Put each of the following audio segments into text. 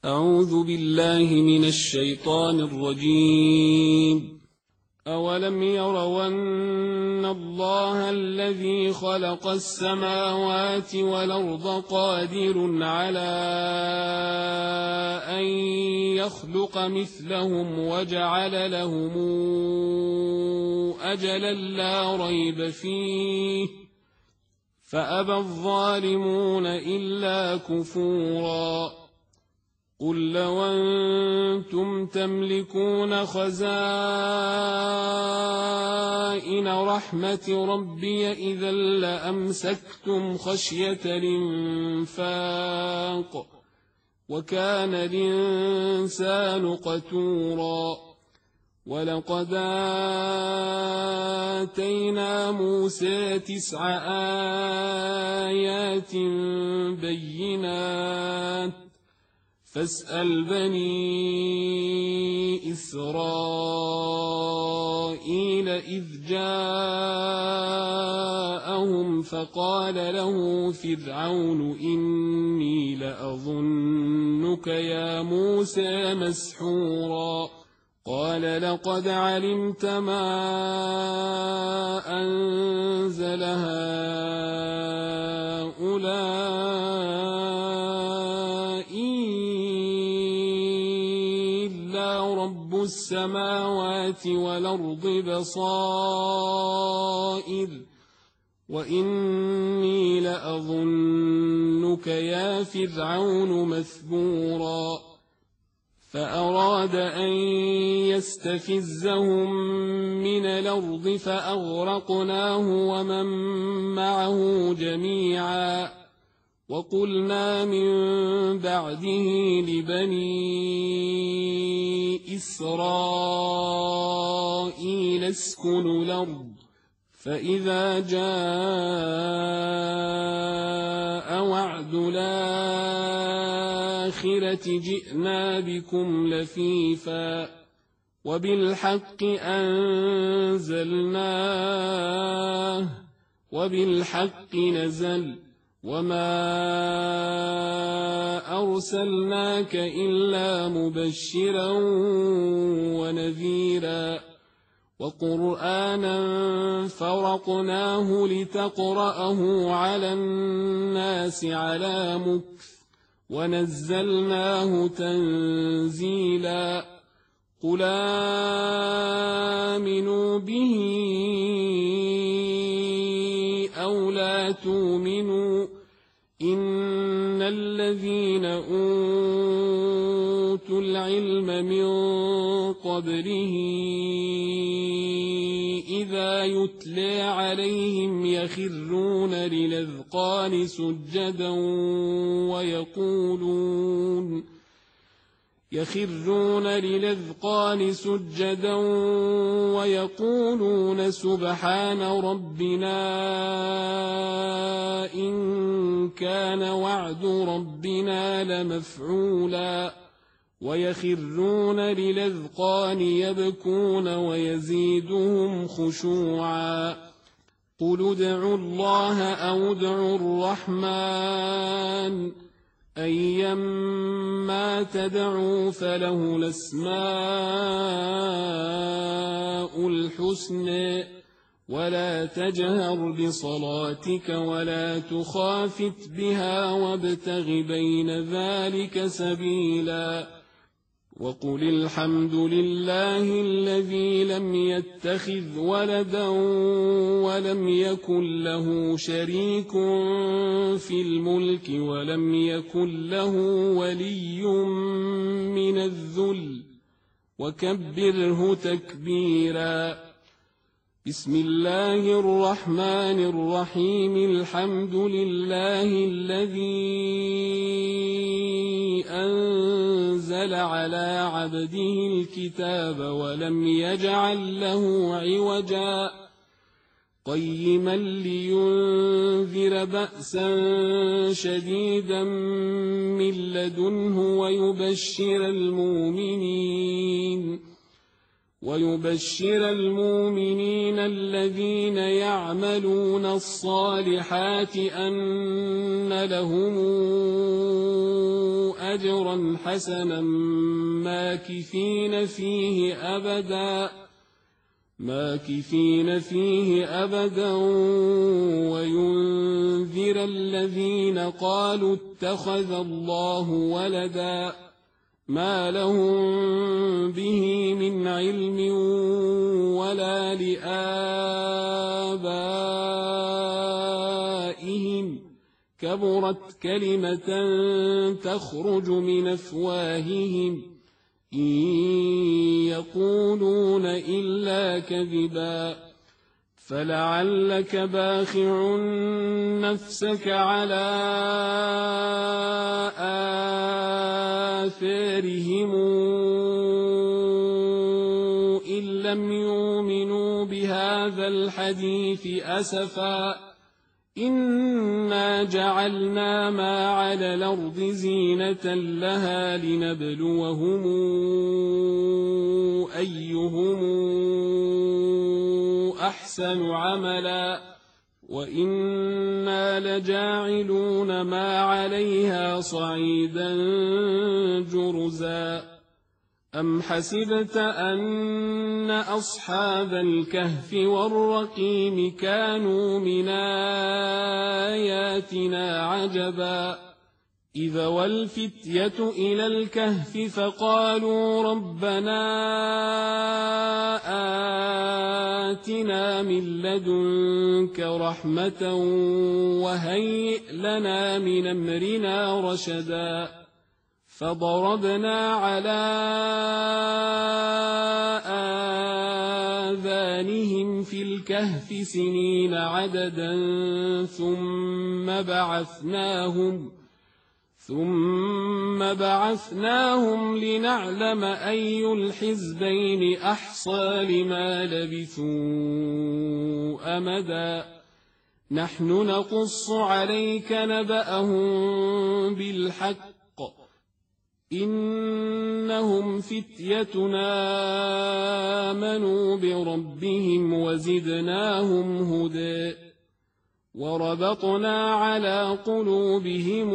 أعوذ بالله من الشيطان الرجيم. أولم يروا أن الله الذي خلق السماوات والأرض قادر على أن يخلق مثلهم وجعل لهم أجلا لا ريب فيه فأبى الظالمون إلا كفورا. قل لو أنتم تملكون خزائن رحمة ربي إذا لأمسكتم خشية الإنفاق وكان الإنسان قتورا. ولقد آتينا موسى 9 آيات بينات فاسأل بني إسرائيل إذ جاءهم فقال له فرعون إني لأظنك يا موسى مسحورا. قال لقد علمت ما أنزل هؤلاء إلا رب السماوات والأرض بصائر وإني لأظنك يا فرعون مثبورا. فأراد أن يستفزهم من الأرض فأغرقناه ومن معه جميعا. وقلنا من بعده لبني إسرائيل اسكنوا الأرض فإذا جاء وعد الآخرة جئنا بكم لفيفا وبالحق أنزلناه وبالحق نزل وما أرسلناك إلا مبشرا ونذيرا. وقرآنا فرقناه لتقرأه على الناس على مكث ونزلناه تنزيلا. قل آمنوا به أو لا تؤمنوا إن الذين أوتوا العلم من قبله إذا يتلى عليهم يخرون للأذقان سجدا ويقولون سبحان ربنا إن كان وعد ربنا لمفعولا. ويخرون للأذقان يبكون ويزيدهم خشوعا. قل ادعوا الله أو ادعوا الرحمن أيما تدعوا فله الأسماء الحسنى ولا تجهر بصلاتك ولا تخافت بها وابتغ بين ذلك سبيلا. وقل الحمد لله الذي لم يتخذ ولدا ولم يكن له شريك في الملك ولم يكن له ولي من الذل وكبره تكبيرا. بسم الله الرحمن الرحيم. الحمد لله الذي أنزل على عبده الكتاب ولم يجعل له عوجا قيما لينذر بأسا شديدا من لدنه ويبشر المؤمنين الذين يعملون الصالحات أن لهم أجرا حسنا ماكثين فيه أبدا وينذر الذين قالوا اتخذ الله ولدا ما لهم به من علم ولا لآبائهم كبرت كلمة تخرج من أفواههم إن يقولون إلا كذبا فلعلك باخع نفسك على آثارهم إن لم يؤمنوا بهذا الحديث أسفا إنا جعلنا ما على الأرض زينة لها لنبلوهم أيهم أحسن عملا وإنا لجاعلون ما عليها صعيدا جرزا أم حسبت أن أصحاب الكهف والرقيم كانوا من آياتنا عجبا إذ والفتية إلى الكهف فقالوا ربنا آتنا من لدنك رحمة وهيئ لنا من أمرنا رشدا فضربنا على آذانهم في الكهف سنين عددا ثم بعثناهم لنعلم أي الحزبين أحصى لما لبثوا أمدا نحن نقص عليك نبأهم بالحق إنهم فتيتنا آمنوا بربهم وزدناهم هدى وربطنا على قلوبهم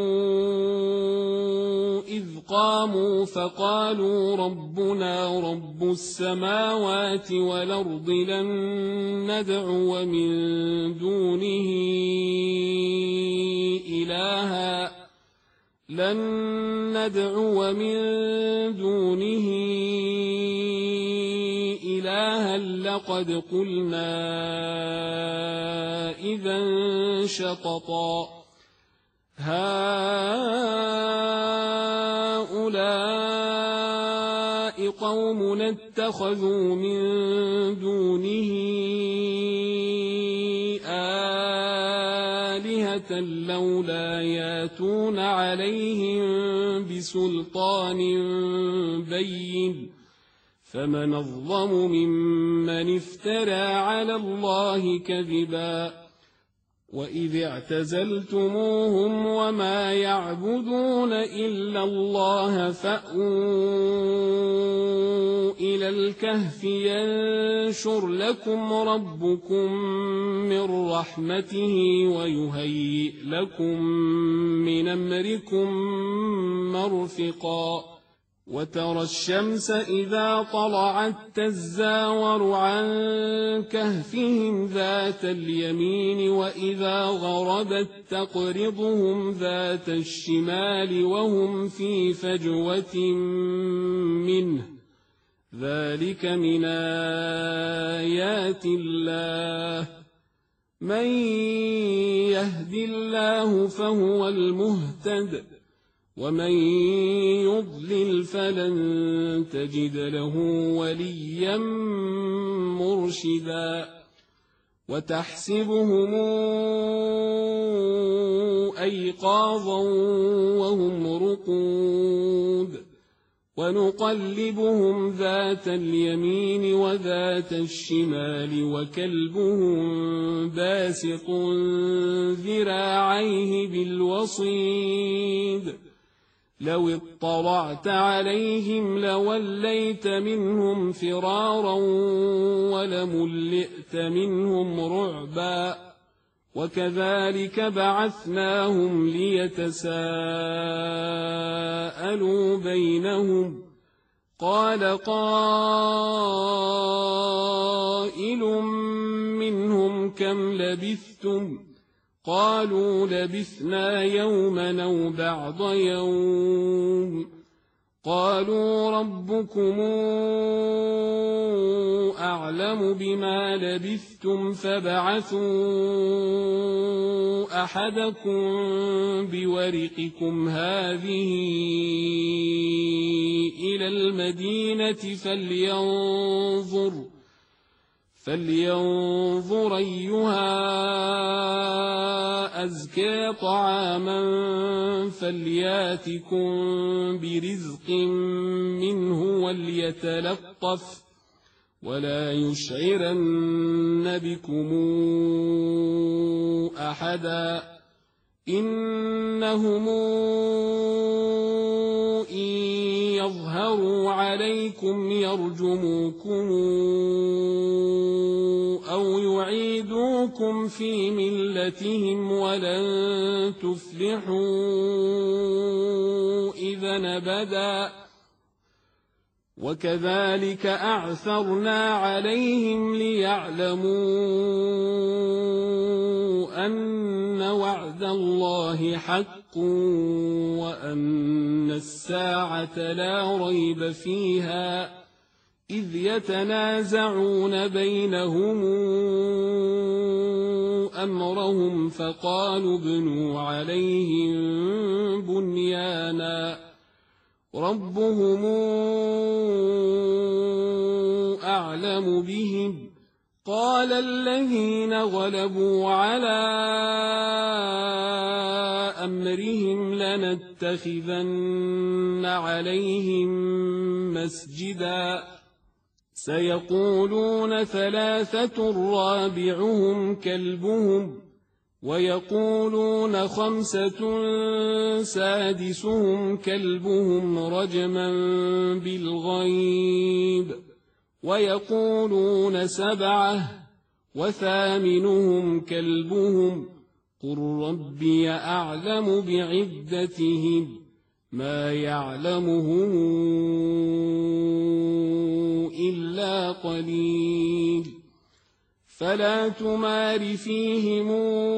إذ قاموا فقالوا ربنا رب السماوات والأرض لن ندعو من دونه إلها لقد قلنا إذا شططا هؤلاء قوم اتخذوا من دونه آلهة لولا ياتون عليهم بسلطان بين فمن أظلم ممن افترى على الله كذبا وإذ اعتزلتموهم وما يعبدون إلا الله فأووا إلى الكهف ينشر لكم ربكم من رحمته ويهيئ لكم من أمركم مرفقا وترى الشمس إذا طلعت تزاور عن كهفهم ذات اليمين وإذا غربت تقرضهم ذات الشمال وهم في فجوة منه ذلك من آيات الله من يهد الله فهو المهتد ومن يضلل فلن تجد له وليا مرشدا وتحسبهم أيقاظا وهم رقود ونقلبهم ذات اليمين وذات الشمال وكلبهم باسط ذراعيه بالوصيد لو اطلعت عليهم لوليت منهم فرارا ولملئت منهم رعبا وكذلك بعثناهم ليتساءلوا بينهم قال قائل منهم كم لبثتم قالوا لبثنا يوما أو بعض يوم قالوا ربكم أعلم بما لبثتم فابعثوا أحدكم بورقكم هذه إلى المدينة فلينظر أيها أزكى طعاما فلياتكم برزق منه وليتلطف ولا يشعرن بكم أحدا إنهم إن يظهروا عليكم يرجموكم أو يعيدوكم في ملتهم ولن تفلحوا إذا أبدا وكذلك أعثرنا عليهم ليعلموا أن وعد الله حق وأن الساعة لا ريب فيها إذ يتنازعون بينهم أمرهم فقالوا ابنوا عليهم بنيانا ربهم أعلم بهم قال الذين غلبوا على أمرهم لنتخذن عليهم مسجدا سيقولون ثلاثة رابعهم كلبهم ويقولون خمسة سادسهم كلبهم رجما بالغيب ويقولون سبعة وثامنهم كلبهم قل ربي أعلم بعدتهم ما يعلمهم إلا قليل فلا تمار فيهم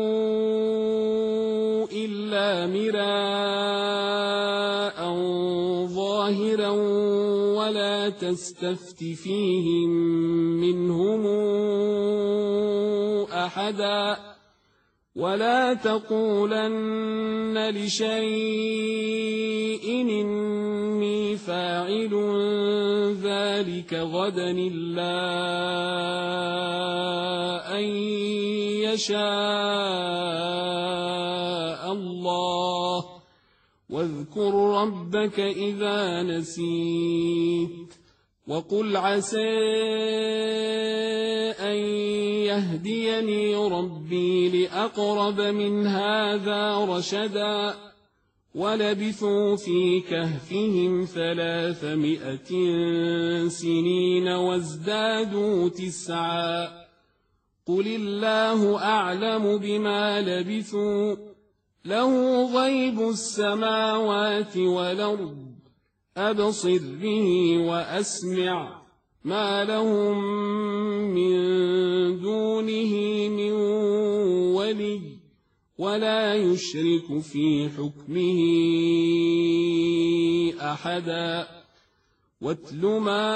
إلا مراء ظاهرا ولا تستفت فيهم منهم أحدا ولا تقولن لشيء إني فاعل ذلك غدا إلا أن يشاء الله واذكر ربك إذا نسيت وقل عسى أن يهديني ربي لأقرب من هذا رشدا ولبثوا في كهفهم 300 سنين وازدادوا 9 قل الله أعلم بما لبثوا له غيب السماوات والأرض أبصر به وأسمع ما لهم من دونه من ولي ولا يشرك في حكمه أحدا واتل ما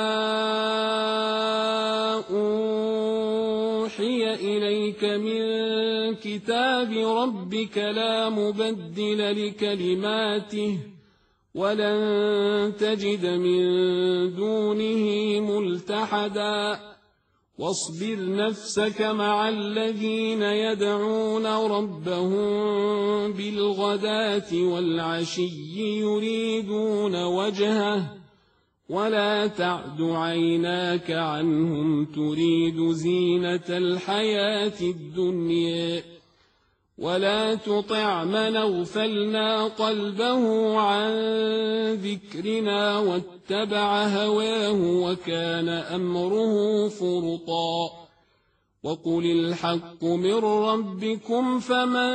أوحي إليك من كتاب ربك لا مبدل لكلماته ولن تجد من دونه ملتحدا واصبر نفسك مع الذين يدعون ربهم بالغداة والعشي يريدون وجهه ولا تعد عيناك عنهم تريد زينة الحياة الدنيا ولا تطع من أغفلنا قلبه عن ذكرنا واتبع هواه وكان أمره فرطا وقل الحق من ربكم فمن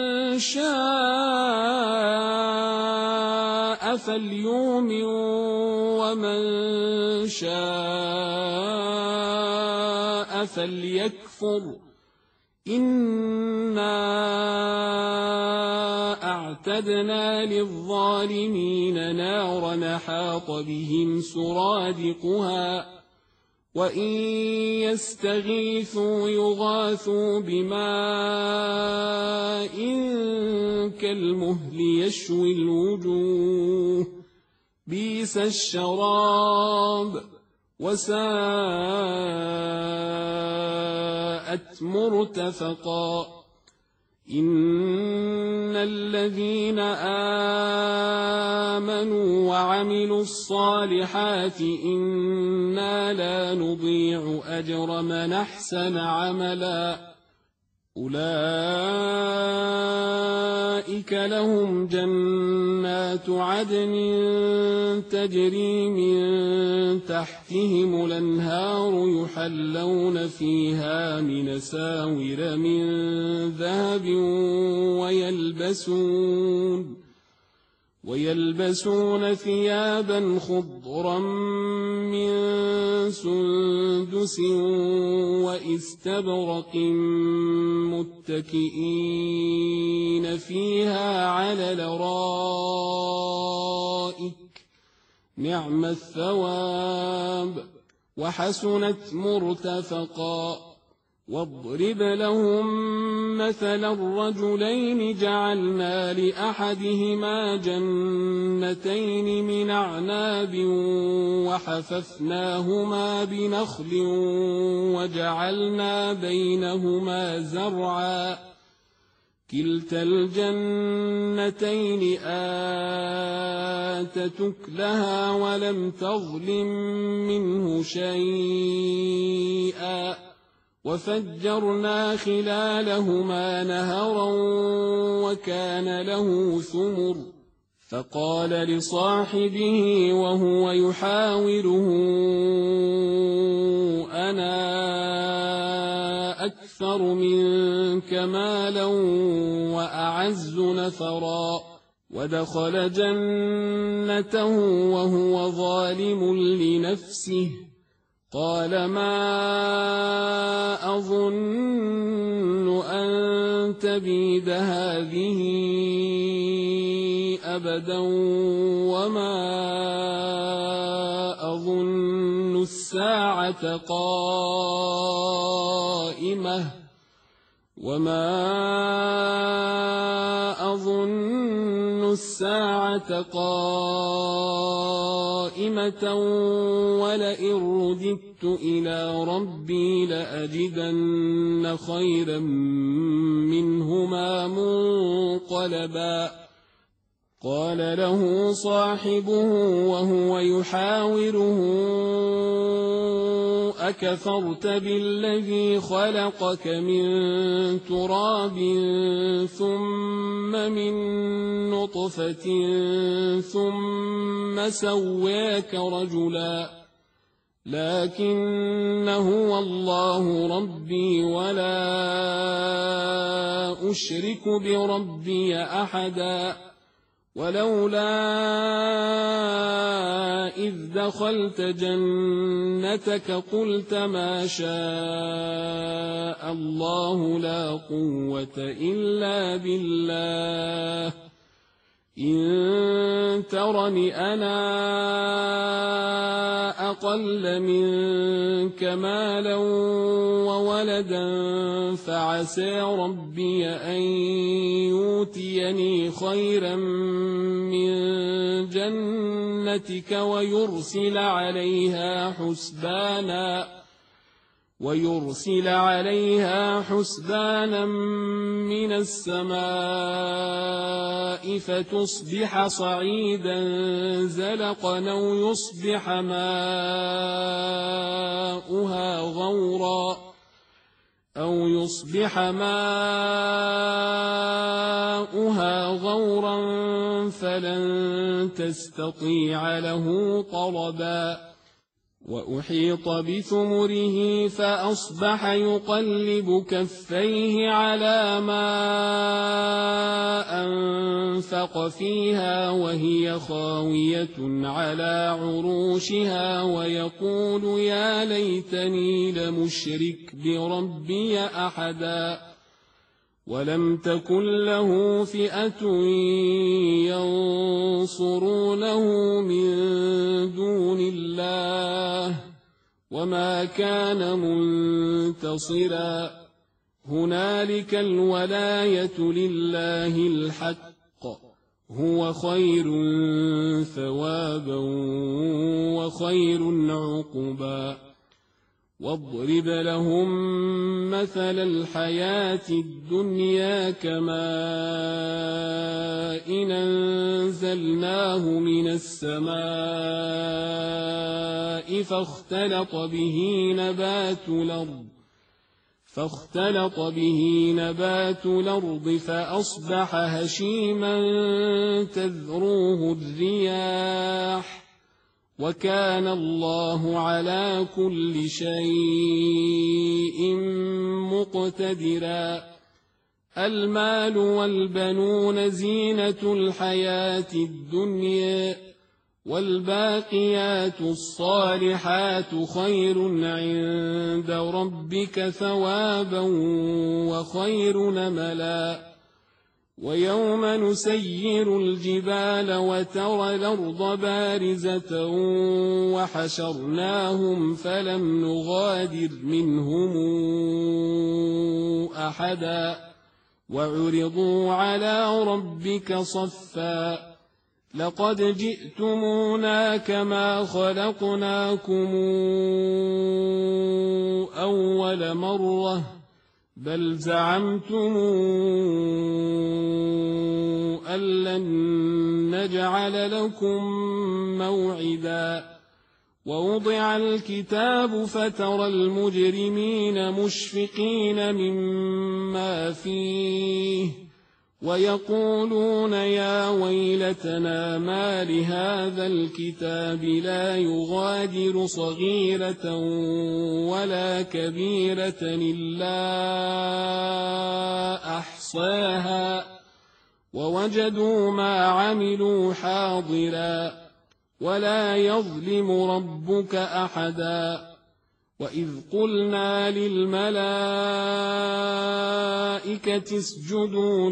شاء فليؤمن ومن شاء فليكفر إنا أعتدنا للظالمين نارا أحاط بهم سرادقها وإن يستغيثوا يغاثوا بماء كالمهل يشوي الوجوه بئس الشراب وساءت مرتفقا إن الذين آمنوا وعملوا الصالحات إنا لا نضيع أجر من أحسن عملا أولئك لهم جنات عدن تجري من تحتهم الأنهار يحلون فيها من أساور من ذهب ويلبسون ثيابا خضرا من سندس واستبرق متكئين فيها على الأرائك نعم الثواب وحسنت مرتفقا واضرب لهم مثلا الرجلين جعلنا لأحدهما جنتين من أعناب وحففناهما بنخل وجعلنا بينهما زرعا كلتا الجنتين آتت أكلها ولم تظلم منه شيئا وفجرنا خلالهما نهرا وكان له ثمر فقال لصاحبه وهو يحاوره أنا أكثر منك مالا وأعز نفرا ودخل جنته وهو ظالم لنفسه قال ما أظن أن تبيد هذه أبدا وما أظن الساعة قائمة ولئن رددت إلى ربي لأجدن خيرا منهما منقلبا قال له صاحبه وهو يحاوره أكفرت بالذي خلقك من تراب ثم من نطفة ثم سواك رجلا لكن هو الله ربي ولا أشرك بربي أحدا ولولا إذ دخلت جنتك قلت ما شاء الله لا قوة إلا بالله إن ترني أنا أقل منك مالا وولدا فعسى ربي أن يؤتيني خيرا من جنتك ويرسل عليها حسبانا من السماء فتصبح صعيدا زلقا أو يصبح ماؤها غورا فلن تستطيع له طلبا وأحيط بثمره فأصبح يقلب كفيه على ما أنفق فيها وهي خاوية على عروشها ويقول يا ليتني لمشرك بربي أحدا ولم تكن له فئة ينصرونه من دون الله وما كان منتصرا هنالك الولاية لله الحق هو خير ثوابا وخير عقبا واضرب لهم مثل الحياة الدنيا كماء إن أنزلناه من السماء فاختلط به نبات الأرض فأصبح هشيما تذروه الرياح وكان الله على كل شيء مقتدرا المال والبنون زينة الحياة الدنيا والباقيات الصالحات خير عند ربك ثوابا وخير نملا ويوم نسير الجبال وترى الأرض بارزة وحشرناهم فلم نغادر منهم أحدا وعرضوا على ربك صفا لقد جئتمونا كما خلقناكم أول مرة بل زعمتم أن لن نجعل لكم موعدا ووضع الكتاب فترى المجرمين مشفقين مما فيه ويقولون يا ويلتنا ما لهذا الكتاب لا يغادر صغيرة ولا كبيرة إلا أحصاها ووجدوا ما عملوا حاضرا ولا يظلم ربك أحدا وإذ قلنا للملائكة اسجدوا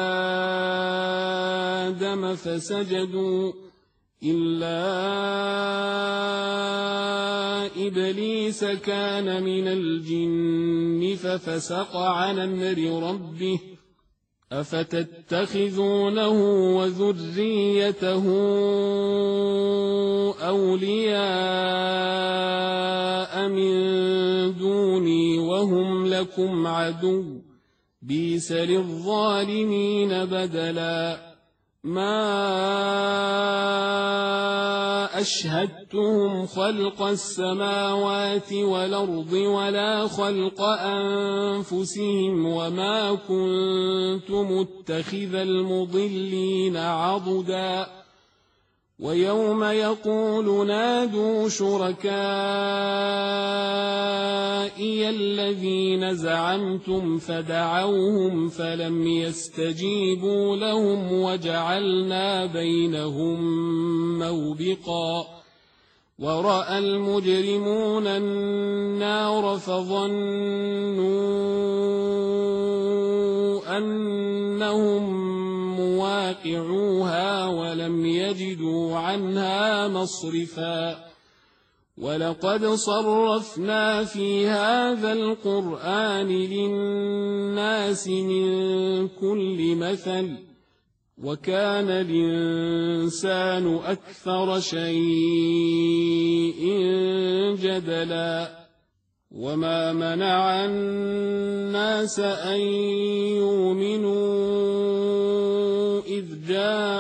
لآدم فسجدوا إلا إبليس كان من الجن ففسق عن أمر ربه أفتتخذونه وذريته أولياء من دوني وهم لكم عدو بئس للظالمين بدلا ما أشهدتهم خلق السماوات والأرض ولا خلق أنفسهم وما كنت متخذ المضلين عضدا ويوم يقول نادوا شركائي الذين زعمتم فدعوهم فلم يستجيبوا لهم وجعلنا بينهم موبقا ورأى المجرمون النار فظنوا أنهم مواقعوها ولم يجدوا عنها مصرفا ولقد صرفنا في هذا القرآن للناس من كل مثل وكان الإنسان أكثر شيء جدلا وما منع الناس أن يؤمنوا إذ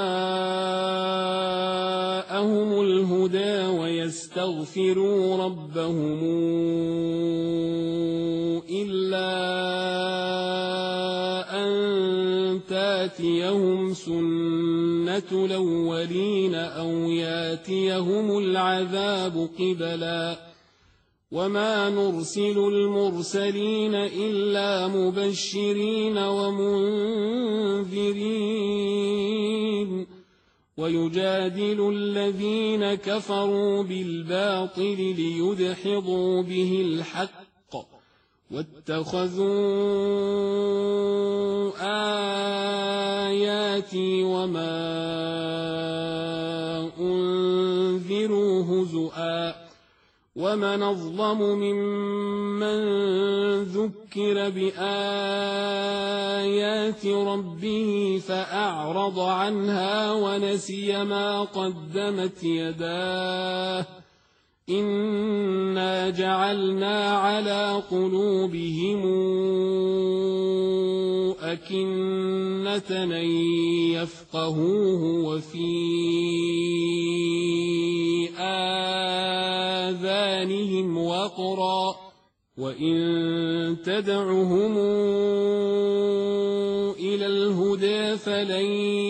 جاءهم الهدى ويستغفروا ربهم إلا أن تاتيهم سنة سُنَّةُ الْأَوَّلِينَ أَوْ يَأْتِيَهُمُ الْعَذَابُ قِبَلًا وَمَا نُرْسِلُ الْمُرْسَلِينَ إِلَّا مُبَشِّرِينَ وَمُنذِرِينَ وَيُجَادِلُ الَّذِينَ كَفَرُوا بِالْبَاطِلِ لِيُدْحِضُوا بِهِ الْحَقَّ وَاتَّخَذُوا آيَاتِي وَمَا أُنذِرُوا هُزُوًا وَمَنْ أَظْلَمُ مِمَّنْ ذُكِّرَ بِآيَاتِ رَبِّهِ فَأَعْرَضَ عَنْهَا وَنَسِيَ مَا قَدَّمَتْ يَدَاهُ إِنَّا جَعَلْنَا عَلَى قُلُوبِهِمْ أَكِنَّةً أَن يَفْقَهُوهُ وَفِي آذَانِهِمْ وَقْرًا وَإِن تَدْعُهُمْ إِلَى الْهُدَىٰ فَلَن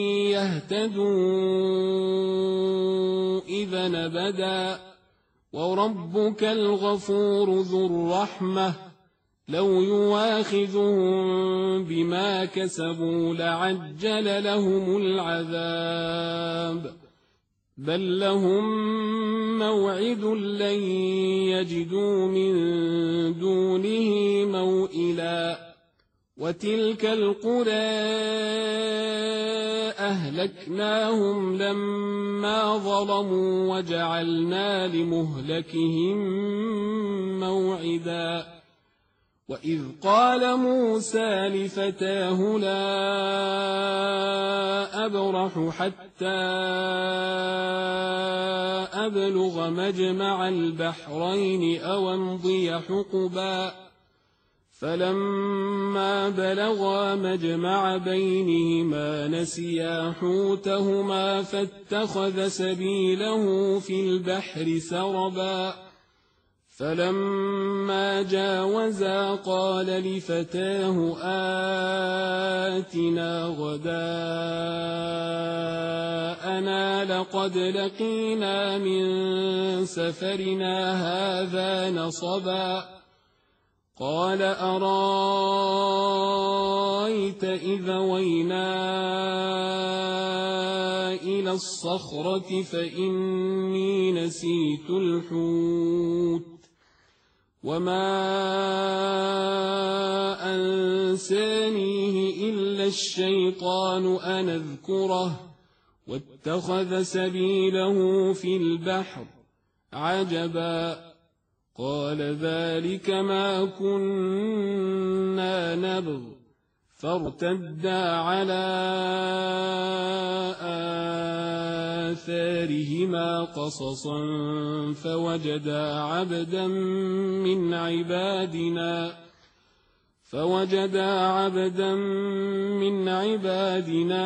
يَهْتَدُوا إِذًا أَبَدًا وَرَبُّكَ الْغَفُورُ ذُو الرَّحْمَةِ لَوْ يُؤَاخِذُهُم بِمَا كَسَبُوا لَعَجَّلَ لَهُمُ الْعَذَابَ بَل لَّهُم مَّوْعِدٌ لَّن يَجِدُوا مِن دُونِهِ مَوْئِلًا وَتِلْكَ الْقُرَىٰ أَهْلَكْنَاهُمْ لَمَّا ظَلَمُوا وَجَعَلْنَا لِمُهْلِكِهِم مَّوْعِدًا وَإِذْ قَالَ مُوسَىٰ لِفَتَاهُ لَا أَبْرَحُ حَتَّىٰ أَبْلُغَ مَجْمَعَ الْبَحْرَيْنِ أَوْ أَمْضِيَ حُقُبًا فَلَمَّا بَلَغَا مَجْمَعَ بَيْنِهِمَا نَسِيَا حُوتَهُمَا فَاتَّخَذَ سَبِيلَهُ فِي الْبَحْرِ سَرَبًا فَلَمَّا جَاوَزَا قَالَ لِفَتَاهُ آتِنَا غَدَاءَنَا لَقَدْ لَقِينَا مِن سَفَرِنَا هَٰذَا نَصَبًا قَالَ أَرَأَيْتَ إِذْ أَوَيْنَا إِلَى الصَّخْرَةِ فَإِنِّي نَسِيتُ الْحُوتَ وَمَا أَنسَانِيهِ إِلَّا الشَّيْطَانُ أَنْ أَذْكُرَهُ وَاتَّخَذَ سَبِيلَهُ فِي الْبَحْرِ عَجَبًا قَالَ ذَلِكَ مَا كُنَّا نَبْغِ فَارْتَدَّا عَلَىٰ آثَارِهِمَا قَصَصًا فَوَجَدَا عَبْدًا مِّنْ عِبَادِنَا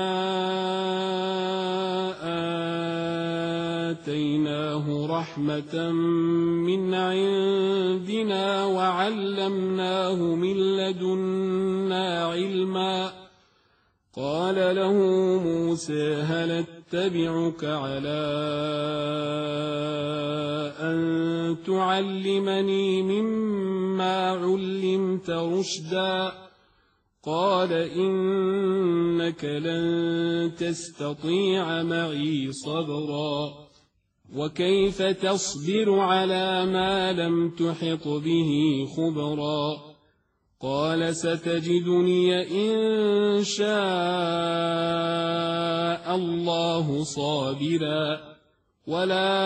آتَيْنَاهُ رَحْمَةً مِّنْ عِندِنَا وَعَلَّمْنَاهُ مِن لَّدُنَّا عِلْمًا قَالَ لَهُ مُوسَىٰ هَلْ أَتَّبِعُكَ عَلَىٰ أَن تُعَلِّمَنِي مِمَّا عُلِّمْتَ رُشْدًا قَالَ إِنَّكَ لَن تَسْتَطِيعَ مَعِيَ صَبْرًا وَكَيْفَ تَصْبِرُ عَلَىٰ مَا لَمْ تُحِطْ بِهِ خُبْرًا قَالَ سَتَجِدُنِي إِن شَاءَ اللَّهُ صَابِرًا وَلَا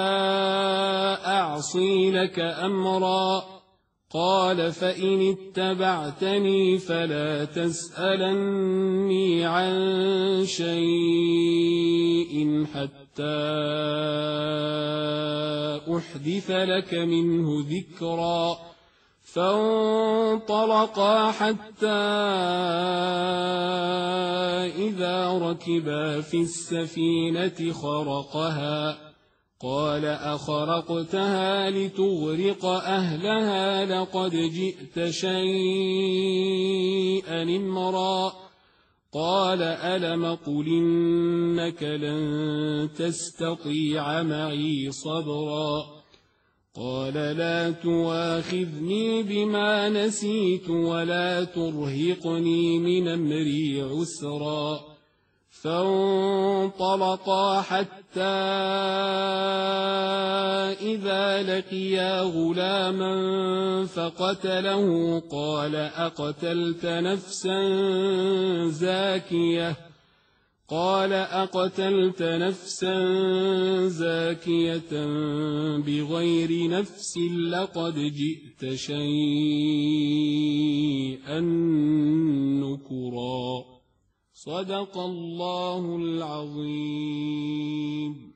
أَعْصِي لَكَ أَمْرًا قَالَ فَإِنِ اتَّبَعْتَنِي فَلَا تَسْأَلَنِّي عَن شَيْءٍ حَتَّىٰ أُحْدِثَ لَكَ مِنْهُ ذِكْرًا فَانطَلَقَا حَتَّىٰ إِذَا رَكِبَا فِي السَّفِينَةِ خَرَقَهَا قَالَ أَخَرَقْتَهَا لِتُغْرِقَ أَهْلَهَا لَقَدْ جِئْتَ شَيْئًا إِمْرًا قال ألم قل إنك لن تستطيع معي صبرا قال لا تواخذني بما نسيت ولا ترهقني من أمري عسرا فانطلقا حتى إذا لقيا غلاما فقتله قال أقتلت نفسا زاكية بغير نفس لقد جئت شيئا نكرا صدق الله العظيم.